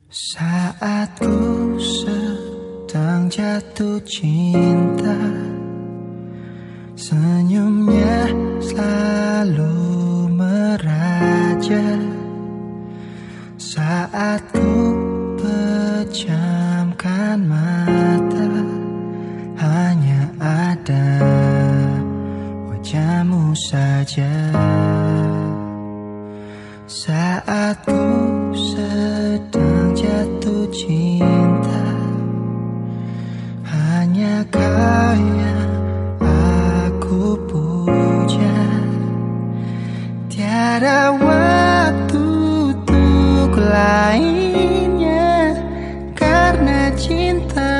Saat ku sedang jatuh cinta, senyumnya selalu meraja. Saat ku pejamkan mata, hanya ada wajahmu saja. Saat ku sedang jatuh cinta, hanya kau yang aku puja. Tiada waktu untuk lainnya, karena cinta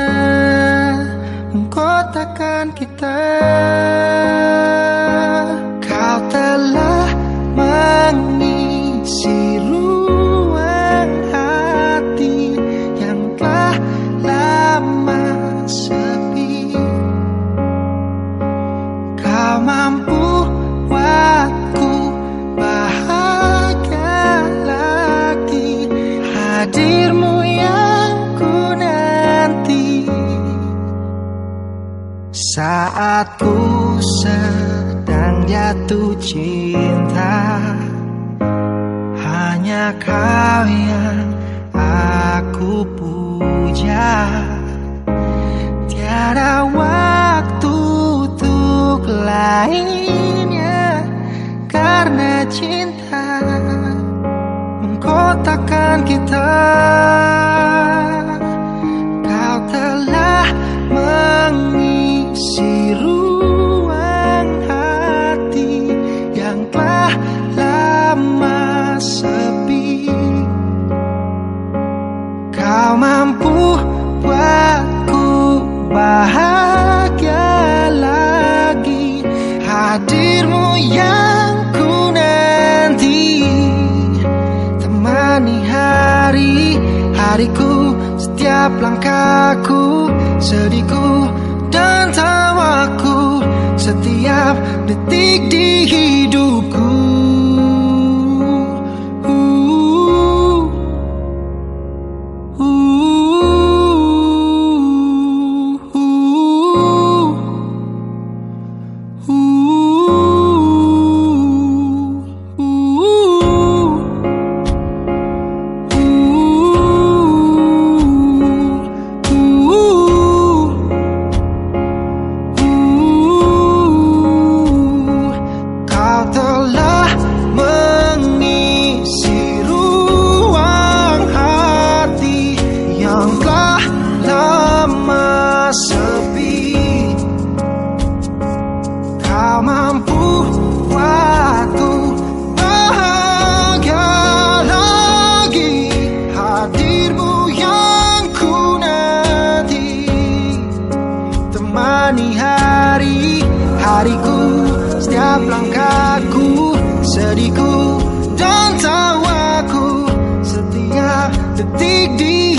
mengkotakkan kita. Kau telah mengisi ruang hati yang telah lama sepi. Kau mampu buatku bahagia lagi, hadirmu yang ku nanti. Saat ku sedang jatuh cinta, hanya kau yang aku puja. Tiada waktu untuk lainnya, karena cinta mengkotakkan kita. Kau telah mengisi ruang hati yang telah lama sepi. Kau mampu buatku bahagia lagi, hadirmu yang ku nanti. Temani hari-hariku, setiap langkahku, sedihku dan tawaku, setiap detik di hidupku. Kau mampu buatku bahagia lagi, hadirmu yang ku nanti. Temani hari-hariku, setiap langkahku, sedihku dan tawaku, setiap detik di